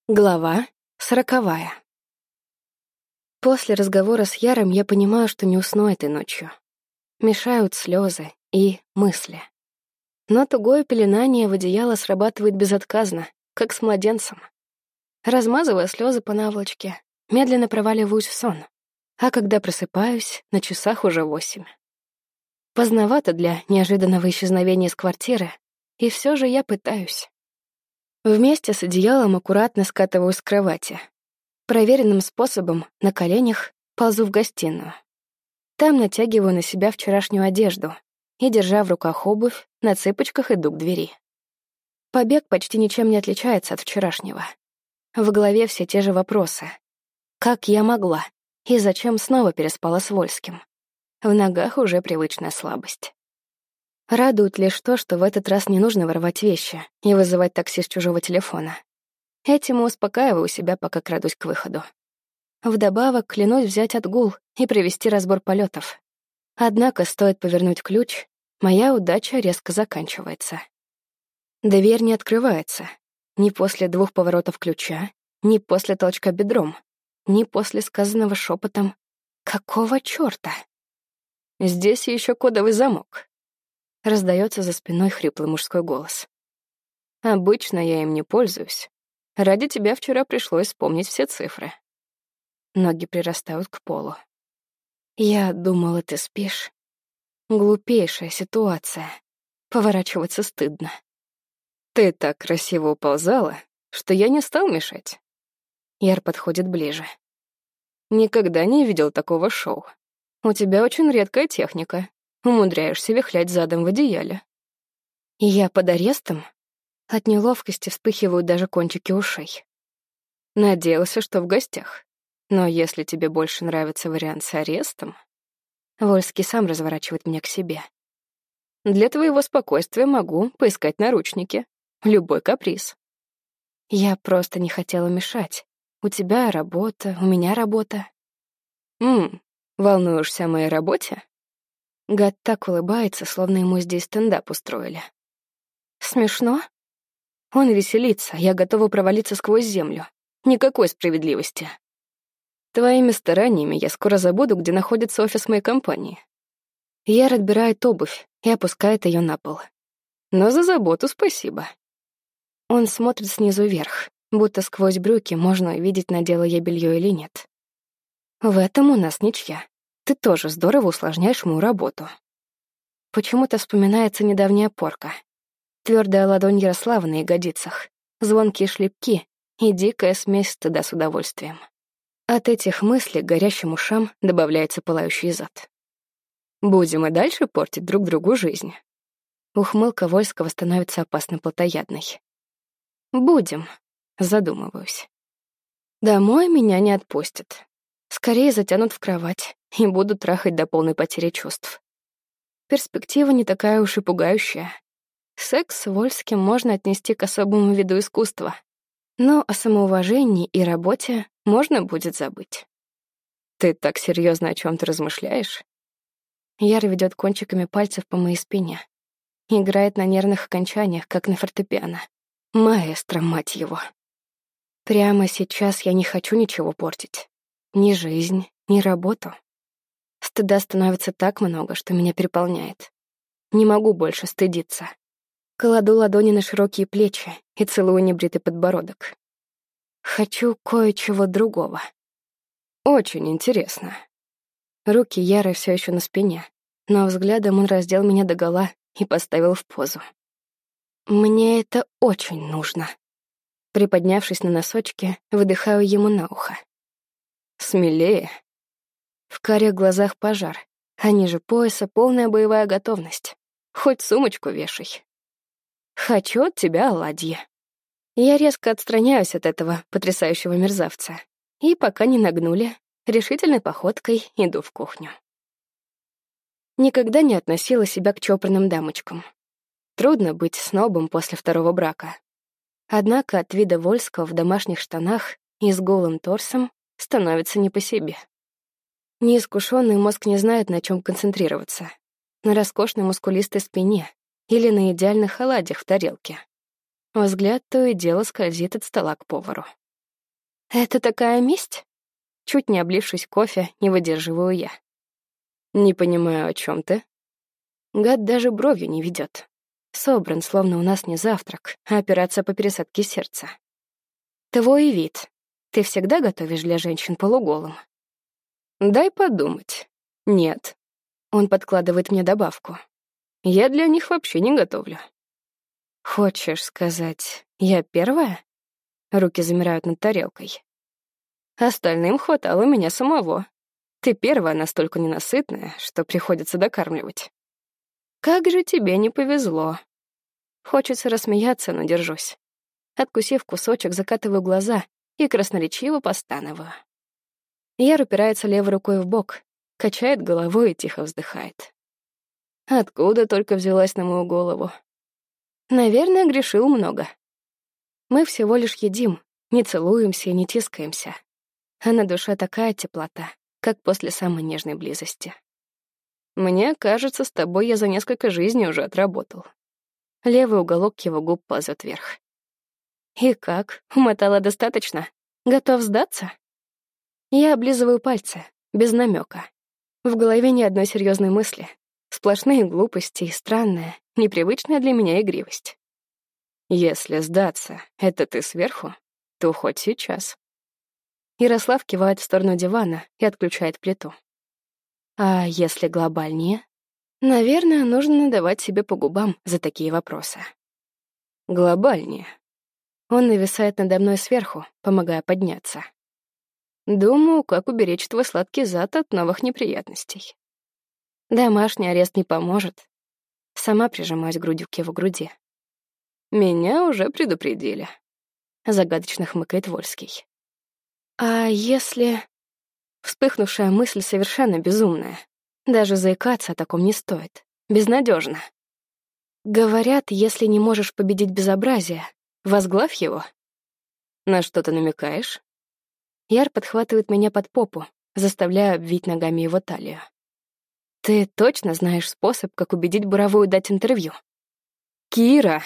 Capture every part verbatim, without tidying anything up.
Глава сороковая. После разговора с Яром я понимаю, что не усну этой ночью. Мешают слезы и мысли. Но тугое пеленание в одеяло срабатывает безотказно, как с младенцем. Размазывая слезы по наволочке, медленно проваливаюсь в сон. А когда просыпаюсь, на часах уже восемь. Поздновато для неожиданного исчезновения из квартиры, и все же я пытаюсь. Вместе с одеялом аккуратно скатываюсь с кровати. Проверенным способом, на коленях, ползу в гостиную. Там натягиваю на себя вчерашнюю одежду и, держа в руках обувь, на цыпочках иду к двери. Побег почти ничем не отличается от вчерашнего. В голове все те же вопросы. Как я могла? И зачем снова переспала с Вольским? В ногах уже привычная слабость. Радует лишь то, что в этот раз не нужно воровать вещи и вызывать такси с чужого телефона. Этим и успокаиваю себя, пока крадусь к выходу. Вдобавок, клянусь взять отгул и провести разбор полетов. Однако, стоит повернуть ключ, моя удача резко заканчивается. Дверь не открывается. Ни после двух поворотов ключа, ни после толчка бедром, ни после сказанного шепотом «Какого чёрта?» «Здесь еще кодовый замок», — раздается за спиной хриплый мужской голос. «Обычно я им не пользуюсь. Ради тебя вчера пришлось вспомнить все цифры». Ноги прирастают к полу. «Я думала, ты спишь. Глупейшая ситуация. Поворачиваться стыдно». «Ты так красиво уползала, что я не стал мешать». Яр подходит ближе. «Никогда не видел такого шоу. У тебя очень редкая техника. Умудряешься вихлять задом в одеяле». «Я под арестом?» От неловкости вспыхивают даже кончики ушей. «Надеялся, что в гостях. Но если тебе больше нравится вариант с арестом...» Вольский сам разворачивает меня к себе. «Для твоего спокойствия могу поискать наручники. Любой каприз». «Я просто не хотела мешать. У тебя работа, у меня работа». «Ммм, волнуешься о моей работе?» Гад так улыбается, словно ему здесь стендап устроили. «Смешно?» Он веселится, я готова провалиться сквозь землю. Никакой справедливости. Твоими стараниями я скоро забуду, где находится офис моей компании. Яр отбирает обувь и опускает ее на пол. Но за заботу спасибо. Он смотрит снизу вверх, будто сквозь брюки можно увидеть, надела я белье или нет. В этом у нас ничья. Ты тоже здорово усложняешь мою работу. Почему-то вспоминается недавняя порка. Твердая ладонь Ярослава на ягодицах, звонкие шлепки и дикая смесь стыда с удовольствием. От этих мыслей к горящим ушам добавляется пылающий зад. «Будем и дальше портить друг другу жизнь». Ухмылка Вольского становится опасно плотоядной. «Будем», — задумываюсь. Домой меня не отпустят. Скорее затянут в кровать и будут трахать до полной потери чувств. Перспектива не такая уж и пугающая. Секс с Вольским можно отнести к особому виду искусства, но о самоуважении и работе можно будет забыть. «Ты так серьезно о чем-то размышляешь?» Яр ведет кончиками пальцев по моей спине. Играет на нервных окончаниях, как на фортепиано. Маэстро, мать его. Прямо сейчас я не хочу ничего портить. Ни жизнь, ни работу. Стыда становится так много, что меня переполняет. Не могу больше стыдиться. Кладу ладони на широкие плечи и целую небритый подбородок. Хочу кое-чего другого. Очень интересно. Руки Яры все еще на спине, но взглядом он раздел меня догола и поставил в позу. Мне это очень нужно. Приподнявшись на носочки, выдыхаю ему на ухо. Смелее. В карих глазах пожар, а ниже пояса полная боевая готовность. Хоть сумочку вешай. Хочу от тебя оладьи. Я резко отстраняюсь от этого потрясающего мерзавца. И пока не нагнули, решительной походкой иду в кухню. Никогда не относила себя к чопорным дамочкам. Трудно быть снобом после второго брака. Однако от вида Вольского в домашних штанах и с голым торсом становится не по себе. Неискушенный мозг не знает, на чем концентрироваться. На роскошной мускулистой спине или на идеальных оладьях в тарелке. Взгляд то и дело скользит от стола к повару. Это такая месть? Чуть не облившись кофе, не выдерживаю я. Не понимаю, о чем ты. Гад даже бровью не ведет. Собран, словно у нас не завтрак, а операция по пересадке сердца. Твой вид. Ты всегда готовишь для женщин полуголым? Дай подумать. Нет. Он подкладывает мне добавку. Я для них вообще не готовлю. Хочешь сказать, я первая? Руки замирают над тарелкой. Остальным хватало меня самого. Ты первая настолько ненасытная, что приходится докармливать. Как же тебе не повезло. Хочется рассмеяться, но держусь. Откусив кусочек, закатываю глаза и красноречиво постановаю. Яр упирается левой рукой в бок, качает головой и тихо вздыхает. Откуда только взялась на мою голову? Наверное, грешил много. Мы всего лишь едим, не целуемся и не тискаемся. А на душе такая теплота, как после самой нежной близости. Мне кажется, с тобой я за несколько жизней уже отработал. Левый уголок его губ ползет вверх. И как? Умотала достаточно? Готов сдаться? Я облизываю пальцы, без намека. В голове ни одной серьезной мысли. Сплошные глупости и странная, непривычная для меня игривость. Если сдаться, это ты сверху, то хоть сейчас. Ярослав кивает в сторону дивана и отключает плиту. А если глобальнее? Наверное, нужно надавать себе по губам за такие вопросы. Глобальнее. Он нависает надо мной сверху, помогая подняться. Думаю, как уберечь твой сладкий зад от новых неприятностей. Домашний арест не поможет. Сама прижимаюсь грудью к его груди. Меня уже предупредили. Загадочно хмыкает Вольский. А если... Вспыхнувшая мысль совершенно безумная. Даже заикаться о таком не стоит. Безнадежно. Говорят, если не можешь победить безобразие, возглавь его. На что ты намекаешь? Яр подхватывает меня под попу, заставляя обвить ногами его талию. Ты точно знаешь способ, как убедить Буровую дать интервью? Кира!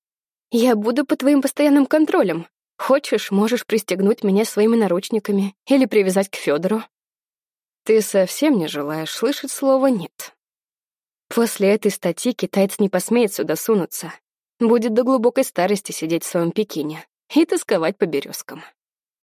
Я буду под твоим постоянным контролем. Хочешь, можешь пристегнуть меня своими наручниками или привязать к Федору. Ты совсем не желаешь слышать слово «нет». После этой статьи китаец не посмеет сюда сунуться. Будет до глубокой старости сидеть в своем Пекине и тосковать по березкам.